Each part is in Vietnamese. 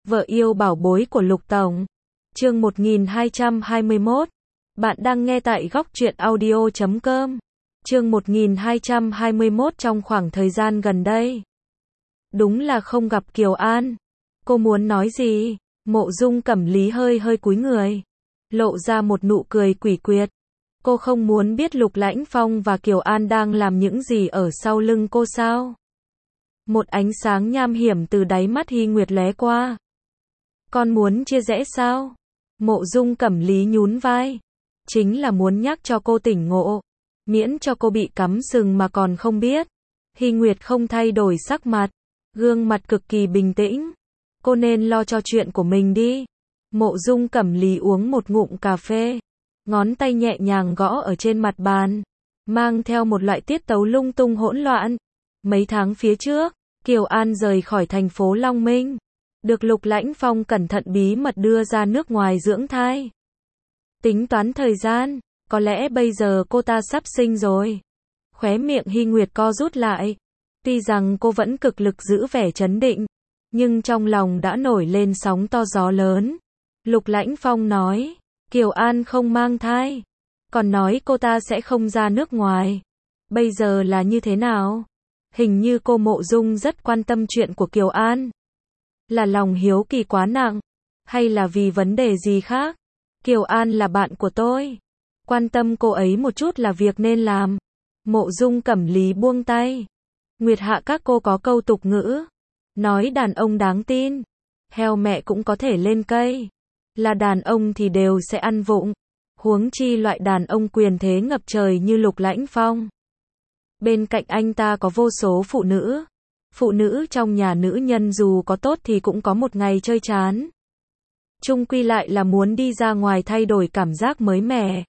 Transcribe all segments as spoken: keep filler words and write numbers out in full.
Vợ yêu bảo bối của Lục Tổng. Chương một nghìn hai trăm hai mươi mốt. Bạn đang nghe tại góc truyện audio chấm com. Chương một nghìn hai trăm hai mươi mốt. Trong khoảng thời gian gần đây, đúng là không gặp Kiều An. Cô muốn nói gì? Mộ Dung Cẩm Lý hơi hơi cúi người, lộ ra một nụ cười quỷ quyệt. Cô không muốn biết Lục Lãnh Phong và Kiều An đang làm những gì ở sau lưng cô sao? Một ánh sáng nham hiểm từ đáy mắt Hy Nguyệt lóe qua. Con muốn chia rẽ sao? Mộ Dung Cẩm Lý nhún vai. Chính là muốn nhắc cho cô tỉnh ngộ, miễn cho cô bị cắm sừng mà còn không biết. Hy Nguyệt không thay đổi sắc mặt, gương mặt cực kỳ bình tĩnh. Cô nên lo cho chuyện của mình đi. Mộ Dung Cẩm Lý uống một ngụm cà phê, ngón tay nhẹ nhàng gõ ở trên mặt bàn, mang theo một loại tiết tấu lung tung hỗn loạn. Mấy tháng phía trước, Kiều An rời khỏi thành phố Long Minh, được Lục Lãnh Phong cẩn thận bí mật đưa ra nước ngoài dưỡng thai. Tính toán thời gian, có lẽ bây giờ cô ta sắp sinh rồi. Khóe miệng Hy Nguyệt co rút lại. Tuy rằng cô vẫn cực lực giữ vẻ trấn định, nhưng trong lòng đã nổi lên sóng to gió lớn. Lục Lãnh Phong nói, Kiều An không mang thai, còn nói cô ta sẽ không ra nước ngoài. Bây giờ là như thế nào? Hình như cô Mộ Dung rất quan tâm chuyện của Kiều An. Là lòng hiếu kỳ quá nặng, hay là vì vấn đề gì khác? Kiều An là bạn của tôi, quan tâm cô ấy một chút là việc nên làm. Mộ Dung Cẩm Lý buông tay. Nguyệt Hạ các cô có câu tục ngữ, nói đàn ông đáng tin, heo mẹ cũng có thể lên cây. Là đàn ông thì đều sẽ ăn vụng, huống chi loại đàn ông quyền thế ngập trời như Lục Lãnh Phong. Bên cạnh anh ta có vô số phụ nữ. Phụ nữ trong nhà nữ nhân dù có tốt thì cũng có một ngày chơi chán. Chung quy lại là muốn đi ra ngoài thay đổi cảm giác mới mẻ.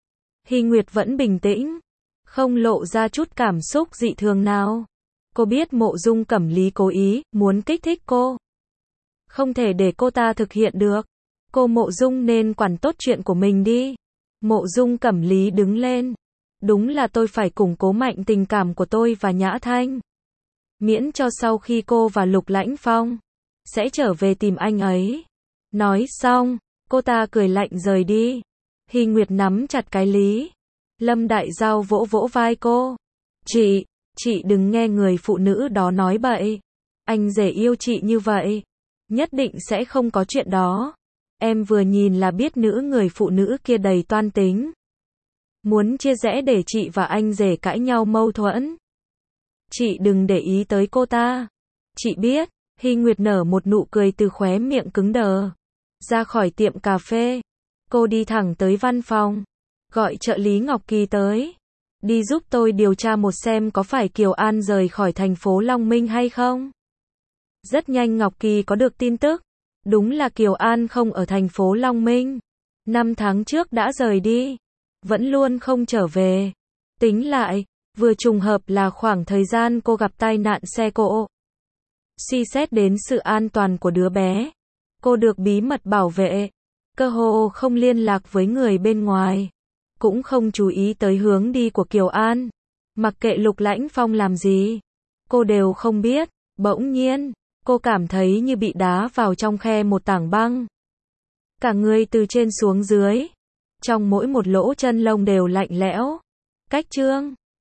Hy Nguyệt vẫn bình tĩnh, không lộ ra chút cảm xúc dị thường nào. Cô biết Mộ Dung Cẩm Lý cố ý, muốn kích thích cô. Không thể để cô ta thực hiện được. Cô Mộ Dung nên quản tốt chuyện của mình đi. Mộ Dung Cẩm Lý đứng lên. Đúng là tôi phải củng cố mạnh tình cảm của tôi và Nhã Thanh. Miễn cho sau khi cô và Lục Lãnh Phong sẽ trở về tìm anh ấy. Nói xong, cô ta cười lạnh rời đi. Hy Nguyệt nắm chặt cái Lý. Lâm Đại Giao vỗ vỗ vai cô. Chị, chị đừng nghe người phụ nữ đó nói bậy. Anh rể yêu chị như vậy, nhất định sẽ không có chuyện đó. Em vừa nhìn là biết nữ người phụ nữ kia đầy toan tính. Muốn chia rẽ để chị và anh rể cãi nhau mâu thuẫn. Chị đừng để ý tới cô ta. Chị biết. Hy Nguyệt nở một nụ cười từ khóe miệng cứng đờ. Ra khỏi tiệm cà phê, cô đi thẳng tới văn phòng, gọi trợ lý Ngọc Kỳ tới. Đi giúp tôi điều tra một xem có phải Kiều An rời khỏi thành phố Long Minh hay không. Rất nhanh Ngọc Kỳ có được tin tức. Đúng là Kiều An không ở thành phố Long Minh. Năm tháng trước đã rời đi, vẫn luôn không trở về. Tính lại, vừa trùng hợp là khoảng thời gian cô gặp tai nạn xe cộ. Suy xét đến sự an toàn của đứa bé, cô được bí mật bảo vệ, cơ hồ không liên lạc với người bên ngoài, cũng không chú ý tới hướng đi của Kiều An. Mặc kệ Lục Lãnh Phong làm gì, cô đều không biết. Bỗng nhiên, cô cảm thấy như bị đá vào trong khe một tảng băng. Cả người từ trên xuống dưới, trong mỗi một lỗ chân lông đều lạnh lẽo. Cách chương